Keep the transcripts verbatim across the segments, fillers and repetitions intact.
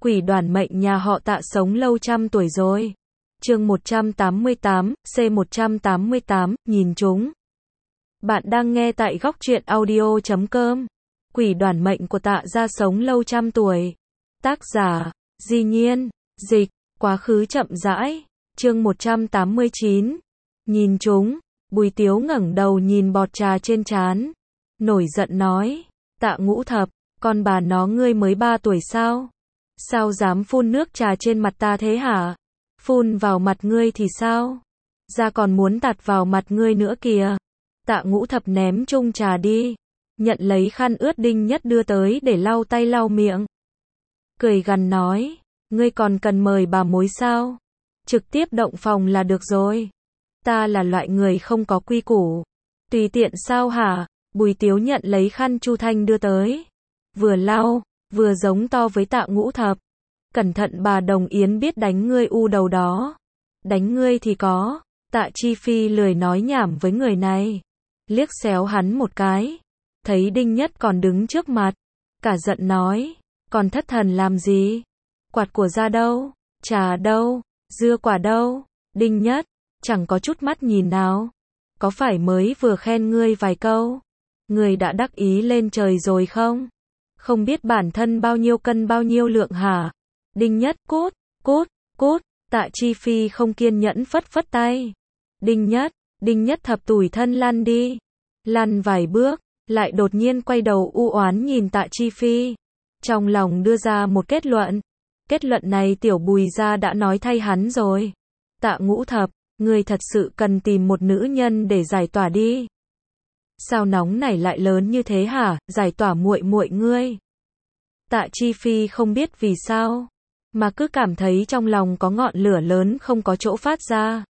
Quỷ đoàn mệnh nhà họ Tạ sống lâu trăm tuổi rồi. Chương một trăm tám mươi tám, C một trăm tám mươi tám, nhìn chúng. Bạn đang nghe tại góc truyện audio chấm com. Quỷ đoàn mệnh của Tạ gia sống lâu trăm tuổi. Tác giả, Di Nhiên, dịch, quá khứ chậm rãi. Chương một trăm tám mươi chín. Nhìn chúng. Bùi Tiếu ngẩng đầu nhìn bọt trà trên trán. Nổi giận nói, Tạ Ngũ Thập, con bà nó ngươi mới ba tuổi sao? Sao dám phun nước trà trên mặt ta thế hả? Phun vào mặt ngươi thì sao? Ra còn muốn tạt vào mặt ngươi nữa kìa. Tạ Ngũ Thập ném chung trà đi. Nhận lấy khăn ướt Đinh Nhất đưa tới để lau tay lau miệng. Cười gằn nói, ngươi còn cần mời bà mối sao? Trực tiếp động phòng là được rồi. Ta là loại người không có quy củ. Tùy tiện sao hả? Bùi Tiếu nhận lấy khăn Chu Thanh đưa tới. Vừa lau, vừa giống to với Tạ Ngũ Thập. Cẩn thận bà Đồng Yến biết đánh ngươi u đầu đó. Đánh ngươi thì có. Tạ Chi Phi lười nói nhảm với người này. Liếc xéo hắn một cái. Thấy Đinh Nhất còn đứng trước mặt. Cả giận nói. Còn thất thần làm gì? Quạt của ra đâu? Trà đâu? Dưa quả đâu? Đinh Nhất. Chẳng có chút mắt nhìn nào. Có phải mới vừa khen ngươi vài câu? Ngươi đã đắc ý lên trời rồi không? Không biết bản thân bao nhiêu cân bao nhiêu lượng hả? Đinh Nhất cút, cút, cút. Tạ Chi Phi không kiên nhẫn phất phất tay. Đinh Nhất, Đinh Nhất thập tủi thân lăn đi. Lăn vài bước, lại đột nhiên quay đầu u oán nhìn Tạ Chi Phi. Trong lòng đưa ra một kết luận. Kết luận này tiểu Bùi gia đã nói thay hắn rồi. Tạ Ngũ Thập, ngươi thật sự cần tìm một nữ nhân để giải tỏa đi. Sao nóng này lại lớn như thế hả? Giải tỏa muội muội ngươi. Tạ Chi Phi không biết vì sao, mà cứ cảm thấy trong lòng có ngọn lửa lớn không có chỗ phát ra.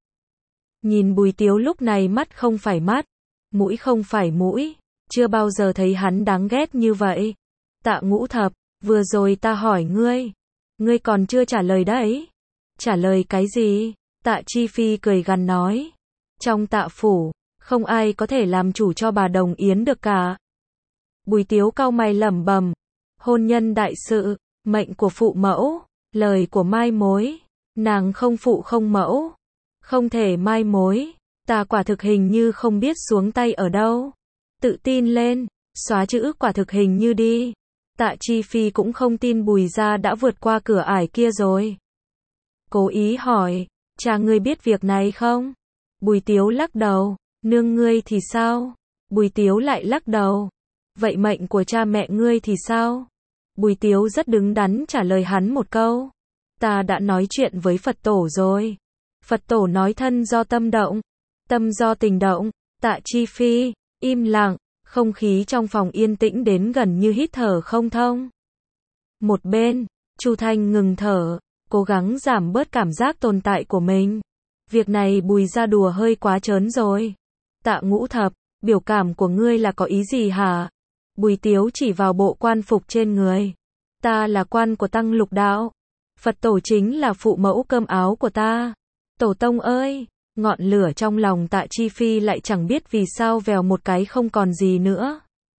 Nhìn Bùi Tiếu lúc này mắt không phải mắt, mũi không phải mũi, chưa bao giờ thấy hắn đáng ghét như vậy. Tạ Ngũ Thập, vừa rồi ta hỏi ngươi, ngươi còn chưa trả lời đấy. Trả lời cái gì? Tạ Chi Phi cười gằn nói, trong Tạ phủ, không ai có thể làm chủ cho bà Đồng Yến được cả. Bùi Tiếu cau mày lẩm bẩm, hôn nhân đại sự, mệnh của phụ mẫu, lời của mai mối, nàng không phụ không mẫu, không thể mai mối, ta quả thực hình như không biết xuống tay ở đâu. Tự tin lên, xóa chữ quả thực hình như đi. Tạ Chi Phi cũng không tin Bùi gia đã vượt qua cửa ải kia rồi. Cố ý hỏi, cha ngươi biết việc này không? Bùi Tiếu lắc đầu, nương ngươi thì sao? Bùi Tiếu lại lắc đầu. Vậy mệnh của cha mẹ ngươi thì sao? Bùi Tiếu rất đứng đắn trả lời hắn một câu. Ta đã nói chuyện với Phật tổ rồi. Phật tổ nói thân do tâm động, tâm do tình động. Tạ Chi Phi, im lặng, không khí trong phòng yên tĩnh đến gần như hít thở không thông. Một bên, Chu Thanh ngừng thở, cố gắng giảm bớt cảm giác tồn tại của mình. Việc này Bùi gia đùa hơi quá trớn rồi. Tạ Ngũ Thập, biểu cảm của ngươi là có ý gì hả? Bùi Tiếu chỉ vào bộ quan phục trên người. Ta là quan của Tăng Lục Đạo. Phật tổ chính là phụ mẫu cơm áo của ta. Tổ tông ơi! Ngọn lửa trong lòng Tạ Chi Phi lại chẳng biết vì sao vèo một cái không còn gì nữa.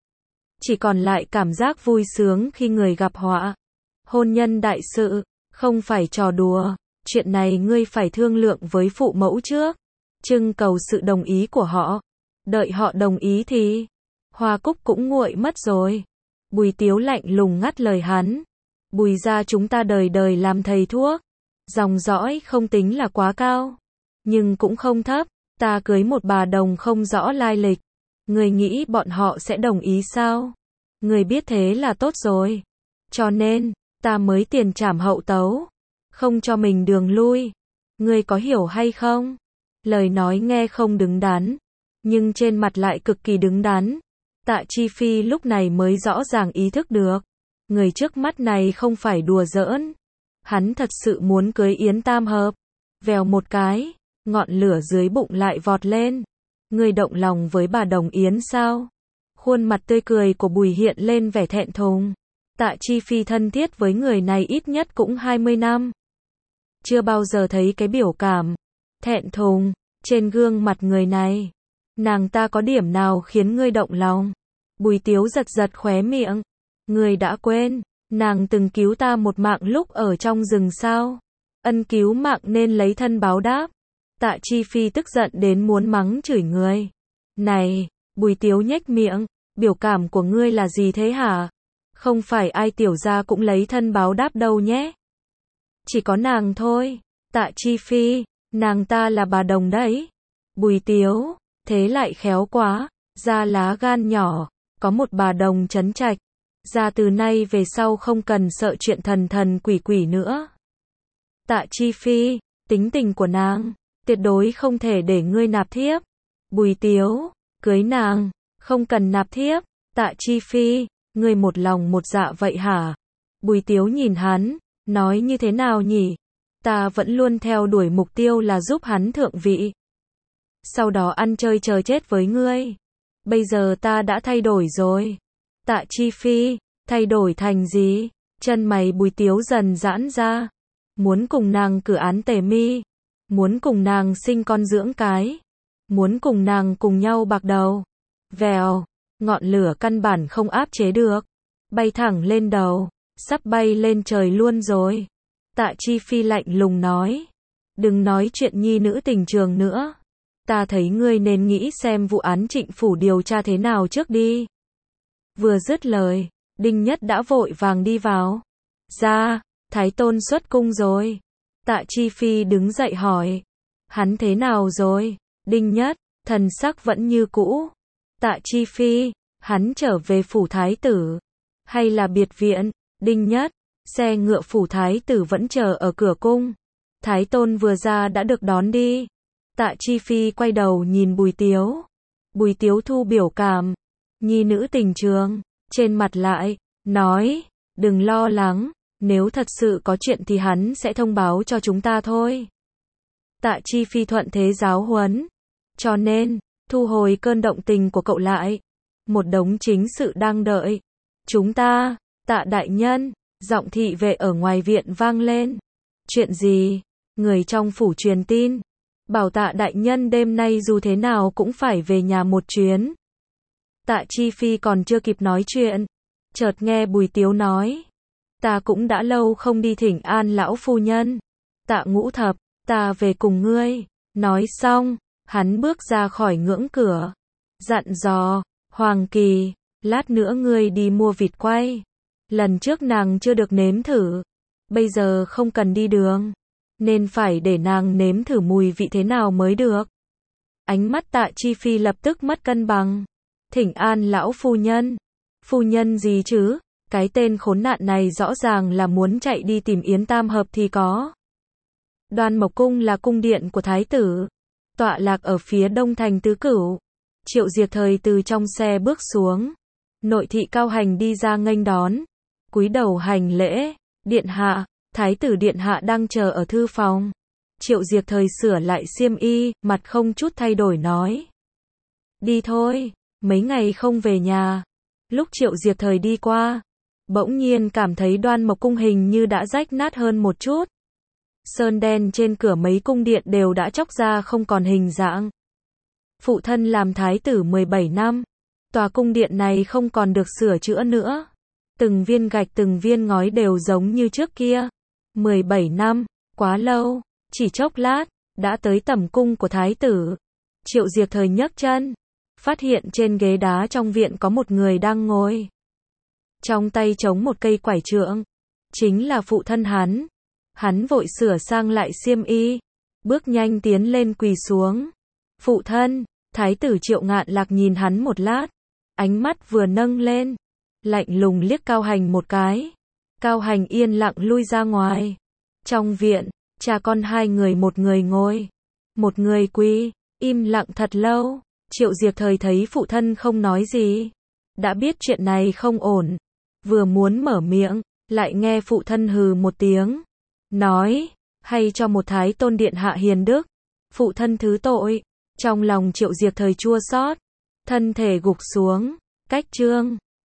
Chỉ còn lại cảm giác vui sướng khi người gặp họa. Hôn nhân đại sự, không phải trò đùa. Chuyện này ngươi phải thương lượng với phụ mẫu trước. Trưng cầu sự đồng ý của họ. Đợi họ đồng ý thì hoa cúc cũng nguội mất rồi. Bùi Tiếu lạnh lùng ngắt lời hắn. Bùi gia chúng ta đời đời làm thầy thuốc. Dòng dõi không tính là quá cao, nhưng cũng không thấp. Ta cưới một bà đồng không rõ lai lịch. Người nghĩ bọn họ sẽ đồng ý sao? Người biết thế là tốt rồi. Cho nên, ta mới tiền trảm hậu tấu. Không cho mình đường lui. Người có hiểu hay không? Lời nói nghe không đứng đắn, nhưng trên mặt lại cực kỳ đứng đắn. Tạ Chi Phi lúc này mới rõ ràng ý thức được. Người trước mắt này không phải đùa giỡn. Hắn thật sự muốn cưới Yến Tam Hợp. Vèo một cái, ngọn lửa dưới bụng lại vọt lên. Người động lòng với bà Đồng Yến sao? Khuôn mặt tươi cười của Bùi hiện lên vẻ thẹn thùng. Tạ Chi Phi thân thiết với người này ít nhất cũng hai mươi năm. Chưa bao giờ thấy cái biểu cảm thẹn thùng trên gương mặt người này. Nàng ta có điểm nào khiến ngươi động lòng? Bùi Tiếu giật giật khóe miệng. Ngươi đã quên, Nàng từng cứu ta một mạng lúc ở trong rừng sao? Ân cứu mạng nên lấy thân báo đáp. Tạ Chi Phi tức giận đến muốn mắng chửi người. Này, Bùi Tiếu nhếch miệng, biểu cảm của ngươi là gì thế hả? Không phải ai tiểu gia cũng lấy thân báo đáp đâu nhé. Chỉ có nàng thôi. Tạ Chi Phi, nàng ta là bà đồng đấy. Bùi Tiếu, thế lại khéo quá, gia lá gan nhỏ, có một bà đồng trấn trạch. Gia từ nay về sau không cần sợ chuyện thần thần quỷ quỷ nữa. Tạ Chi Phi, tính tình của nàng, tuyệt đối không thể để ngươi nạp thiếp. Bùi Tiếu, cưới nàng, không cần nạp thiếp. Tạ Chi Phi, ngươi một lòng một dạ vậy hả? Bùi Tiếu nhìn hắn, nói như thế nào nhỉ? Ta vẫn luôn theo đuổi mục tiêu là giúp hắn thượng vị. Sau đó ăn chơi chờ chết với ngươi. Bây giờ ta đã thay đổi rồi. Tạ Chi Phi, thay đổi thành gì? Chân mày Bùi Tiếu dần giãn ra. Muốn cùng nàng cử án tề mi. Muốn cùng nàng sinh con dưỡng cái. Muốn cùng nàng cùng nhau bạc đầu. Vèo, ngọn lửa căn bản không áp chế được. Bay thẳng lên đầu, sắp bay lên trời luôn rồi. Tạ Chi Phi lạnh lùng nói. Đừng nói chuyện nhi nữ tình trường nữa. Ta thấy ngươi nên nghĩ xem vụ án Trịnh Phủ điều tra thế nào trước đi. Vừa dứt lời, Đinh Nhất đã vội vàng đi vào. Ra, Thái Tôn xuất cung rồi. Tạ Chi Phi đứng dậy hỏi. Hắn thế nào rồi? Đinh Nhất, thần sắc vẫn như cũ. Tạ Chi Phi, hắn trở về phủ thái tử. Hay là biệt viện? Đinh Nhất, xe ngựa phủ thái tử vẫn chờ ở cửa cung. Thái Tôn vừa ra đã được đón đi. Tạ Chi Phi quay đầu nhìn Bùi Tiếu. Bùi Tiếu thu biểu cảm. Nhi nữ tình trường, trên mặt lại, nói, đừng lo lắng, nếu thật sự có chuyện thì hắn sẽ thông báo cho chúng ta thôi. Tạ Chi Phi thuận thế giáo huấn. Cho nên, thu hồi cơn động tình của cậu lại. Một đống chính sự đang đợi. Chúng ta, Tạ đại nhân, giọng thị vệ ở ngoài viện vang lên. Chuyện gì? Người trong phủ truyền tin. Bảo Tạ đại nhân đêm nay dù thế nào cũng phải về nhà một chuyến. Tạ Chi Phi còn chưa kịp nói chuyện. Chợt nghe Bùi Tiếu nói. Ta cũng đã lâu không đi thỉnh an lão phu nhân. Tạ Ngũ Thập, ta về cùng ngươi. Nói xong, hắn bước ra khỏi ngưỡng cửa. Dặn dò, Hoàng Kỳ, lát nữa ngươi đi mua vịt quay. Lần trước nàng chưa được nếm thử. Bây giờ không cần đi đường. Nên phải để nàng nếm thử mùi vị thế nào mới được. Ánh mắt Tạ Chi Phi lập tức mất cân bằng. Thỉnh an lão phu nhân. Phu nhân gì chứ? Cái tên khốn nạn này rõ ràng là muốn chạy đi tìm Yến Tam Hợp thì có. Đoan Mộc Cung là cung điện của thái tử. Tọa lạc ở phía đông thành Tứ Cửu. Triệu Diệt Thời từ trong xe bước xuống. Nội thị Cao Hành đi ra nghênh đón. Cúi đầu hành lễ. Điện hạ, thái tử điện hạ đang chờ ở thư phòng. Triệu Diệt Thời sửa lại xiêm y, mặt không chút thay đổi nói. Đi thôi, mấy ngày không về nhà. Lúc Triệu Diệt Thời đi qua, bỗng nhiên cảm thấy Đoan Mộc Cung hình như đã rách nát hơn một chút. Sơn đen trên cửa mấy cung điện đều đã chóc ra không còn hình dạng. Phụ thân làm thái tử mười bảy năm. Tòa cung điện này không còn được sửa chữa nữa. Từng viên gạch từng viên ngói đều giống như trước kia. mười bảy năm, quá lâu, chỉ chốc lát, đã tới tẩm cung của thái tử. Triệu Diệt Thời nhấc chân, phát hiện trên ghế đá trong viện có một người đang ngồi. Trong tay chống một cây quải trượng, chính là phụ thân hắn. Hắn vội sửa sang lại xiêm y, bước nhanh tiến lên quỳ xuống. Phụ thân, thái tử Triệu Ngạn Lạc nhìn hắn một lát, ánh mắt vừa nâng lên, lạnh lùng liếc Cao Hành một cái. Cao Hành yên lặng lui ra ngoài. Trong viện, cha con hai người, một người ngồi, một người quỳ, im lặng thật lâu. Triệu Diệt Thời thấy phụ thân không nói gì, đã biết chuyện này không ổn, vừa muốn mở miệng, lại nghe phụ thân hừ một tiếng, nói, hay cho một thái tôn điện hạ hiền đức. Phụ thân thứ tội. Trong lòng Triệu Diệt Thời chua xót, thân thể gục xuống. Cách chương